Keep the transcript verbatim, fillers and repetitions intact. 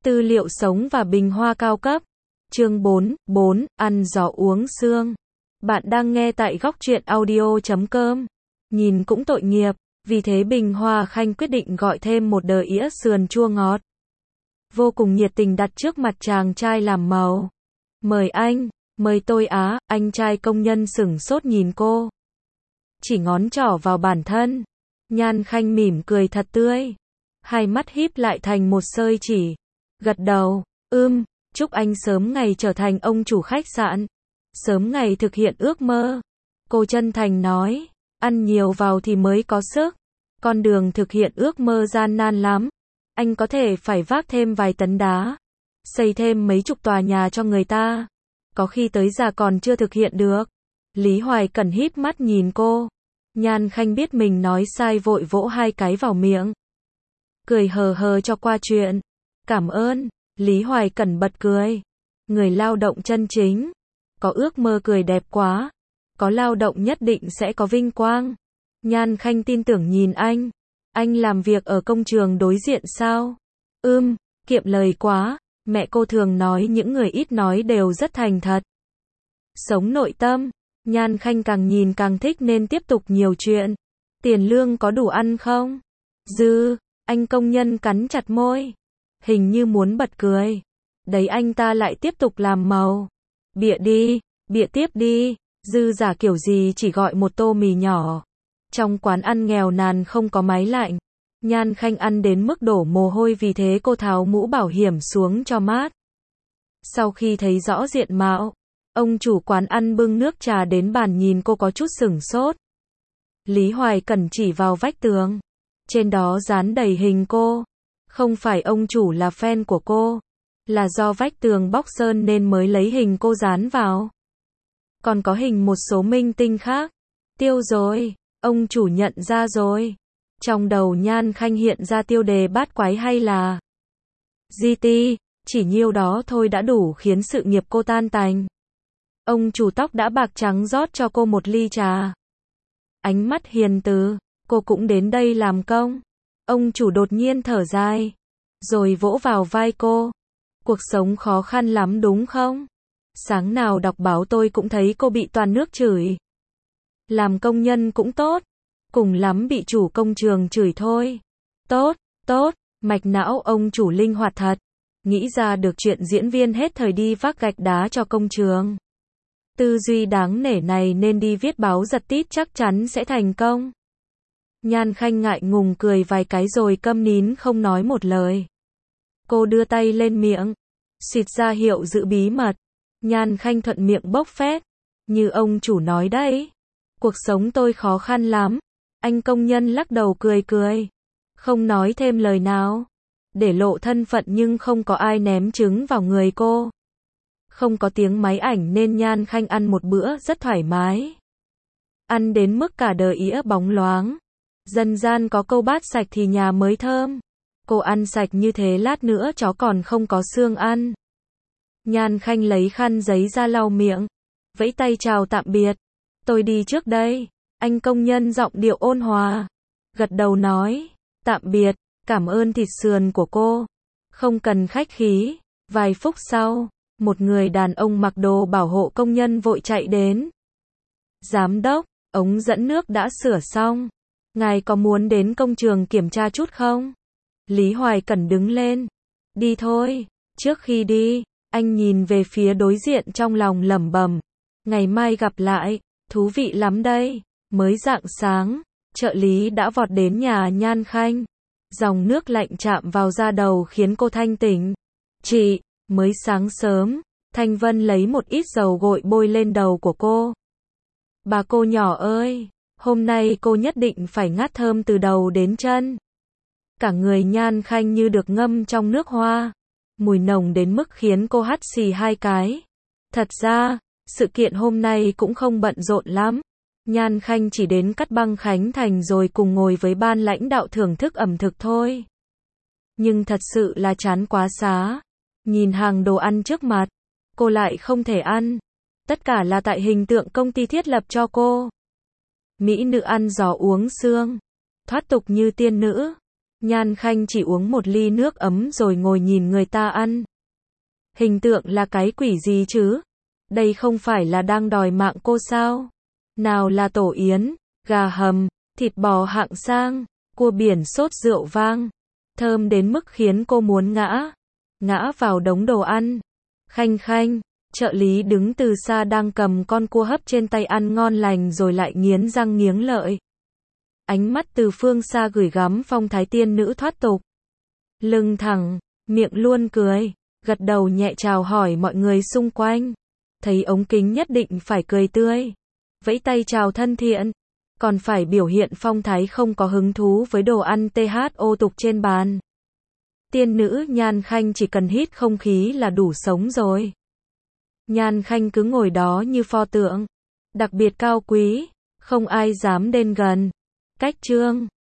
Tư liệu sống và bình hoa cao cấp. Chương bốn, bốn, ăn gió uống sương. Bạn đang nghe tại góc truyện audio chấm com. Nhìn cũng tội nghiệp, vì thế Bình Hoa Khanh quyết định gọi thêm một đờ ĩa sườn chua ngọt. Vô cùng nhiệt tình đặt trước mặt chàng trai làm màu. Mời anh, mời tôi á, anh trai công nhân sửng sốt nhìn cô. Chỉ ngón trỏ vào bản thân. Nhan Khanh mỉm cười thật tươi. Hai mắt híp lại thành một sợi chỉ. Gật đầu, ưm, chúc anh sớm ngày trở thành ông chủ khách sạn. Sớm ngày thực hiện ước mơ. Cô chân thành nói, ăn nhiều vào thì mới có sức. Con đường thực hiện ước mơ gian nan lắm. Anh có thể phải vác thêm vài tấn đá. Xây thêm mấy chục tòa nhà cho người ta. Có khi tới già còn chưa thực hiện được. Lý Hoài Cẩn híp mắt nhìn cô. Nhan Khanh biết mình nói sai vội vỗ hai cái vào miệng. Cười hờ hờ cho qua chuyện. Cảm ơn. Lý Hoài Cẩn bật cười. Người lao động chân chính. Có ước mơ cười đẹp quá. Có lao động nhất định sẽ có vinh quang. Nhan Khanh tin tưởng nhìn anh. Anh làm việc ở công trường đối diện sao? Ưm, kiệm lời quá. Mẹ cô thường nói những người ít nói đều rất thành thật. Sống nội tâm. Nhan Khanh càng nhìn càng thích nên tiếp tục nhiều chuyện. Tiền lương có đủ ăn không? Dư, anh công nhân cắn chặt môi. Hình như muốn bật cười. Đấy anh ta lại tiếp tục làm màu. Bịa đi, bịa tiếp đi. Dư giả kiểu gì chỉ gọi một tô mì nhỏ. Trong quán ăn nghèo nàn không có máy lạnh. Nhan Khanh ăn đến mức đổ mồ hôi vì thế cô tháo mũ bảo hiểm xuống cho mát. Sau khi thấy rõ diện mạo, ông chủ quán ăn bưng nước trà đến bàn nhìn cô có chút sửng sốt. Lý Hoài Cẩn chỉ vào vách tường. Trên đó dán đầy hình cô. Không phải ông chủ là fan của cô. Là do vách tường bóc sơn nên mới lấy hình cô dán vào. Còn có hình một số minh tinh khác. Tiêu rồi. Ông chủ nhận ra rồi. Trong đầu Nhan Khanh hiện ra tiêu đề bát quái hay là giê tê, chỉ nhiêu đó thôi đã đủ khiến sự nghiệp cô tan tành. Ông chủ tóc đã bạc trắng rót cho cô một ly trà. Ánh mắt hiền từ, cô cũng đến đây làm công. Ông chủ đột nhiên thở dài, rồi vỗ vào vai cô. Cuộc sống khó khăn lắm đúng không? Sáng nào đọc báo tôi cũng thấy cô bị toàn nước chửi. Làm công nhân cũng tốt. Cùng lắm bị chủ công trường chửi thôi. Tốt, tốt, mạch não ông chủ linh hoạt thật. Nghĩ ra được chuyện diễn viên hết thời đi vác gạch đá cho công trường. Tư duy đáng nể này nên đi viết báo giật tít chắc chắn sẽ thành công. Nhan Khanh ngại ngùng cười vài cái rồi câm nín không nói một lời. Cô đưa tay lên miệng. Xịt ra hiệu giữ bí mật. Nhan Khanh thuận miệng bốc phét. Như ông chủ nói đấy. Cuộc sống tôi khó khăn lắm. Anh công nhân lắc đầu cười cười. Không nói thêm lời nào. Để lộ thân phận nhưng không có ai ném trứng vào người cô. Không có tiếng máy ảnh nên Nhan Khanh ăn một bữa rất thoải mái. Ăn đến mức cả đờ ĩa bóng loáng. Dân gian có câu bát sạch thì nhà mới thơm. Cô ăn sạch như thế lát nữa chó còn không có xương ăn. Nhan Khanh lấy khăn giấy ra lau miệng. Vẫy tay chào tạm biệt. Tôi đi trước đây. Anh công nhân giọng điệu ôn hòa. Gật đầu nói. Tạm biệt. Cảm ơn thịt sườn của cô. Không cần khách khí. Vài phút sau, một người đàn ông mặc đồ bảo hộ công nhân vội chạy đến. Giám đốc, ống dẫn nước đã sửa xong. Ngài có muốn đến công trường kiểm tra chút không? Lý Hoài Cẩn đứng lên. Đi thôi. Trước khi đi, anh nhìn về phía đối diện trong lòng lẩm bẩm. Ngày mai gặp lại. Thú vị lắm đây. Mới rạng sáng, trợ lý đã vọt đến nhà Nhan Khanh. Dòng nước lạnh chạm vào da đầu khiến cô thanh tỉnh. Chị, mới sáng sớm, Thanh Vân lấy một ít dầu gội bôi lên đầu của cô. Bà cô nhỏ ơi, hôm nay cô nhất định phải ngát thơm từ đầu đến chân. Cả người Nhan Khanh như được ngâm trong nước hoa. Mùi nồng đến mức khiến cô hắt xì hai cái. Thật ra, sự kiện hôm nay cũng không bận rộn lắm. Nhan Khanh chỉ đến Cát Băng Khánh Thành rồi cùng ngồi với ban lãnh đạo thưởng thức ẩm thực thôi. Nhưng thật sự là chán quá xá. Nhìn hàng đồ ăn trước mặt, cô lại không thể ăn. Tất cả là tại hình tượng công ty thiết lập cho cô. Mỹ nữ ăn gió uống sương. Thoát tục như tiên nữ. Nhan Khanh chỉ uống một ly nước ấm rồi ngồi nhìn người ta ăn. Hình tượng là cái quỷ gì chứ? Đây không phải là đang đòi mạng cô sao? Nào là tổ yến, gà hầm, thịt bò hạng sang, cua biển sốt rượu vang, thơm đến mức khiến cô muốn ngã, ngã vào đống đồ ăn. Khanh Khanh, trợ lý đứng từ xa đang cầm con cua hấp trên tay ăn ngon lành rồi lại nghiến răng nghiến lợi. Ánh mắt từ phương xa gửi gắm phong thái tiên nữ thoát tục. Lưng thẳng, miệng luôn cười, gật đầu nhẹ chào hỏi mọi người xung quanh. Thấy ống kính nhất định phải cười tươi, vẫy tay chào thân thiện, còn phải biểu hiện phong thái không có hứng thú với đồ ăn thô tục trên bàn. Tiên nữ Nhan Khanh chỉ cần hít không khí là đủ sống rồi. Nhan Khanh cứ ngồi đó như pho tượng, đặc biệt cao quý, không ai dám đến gần. Cách chương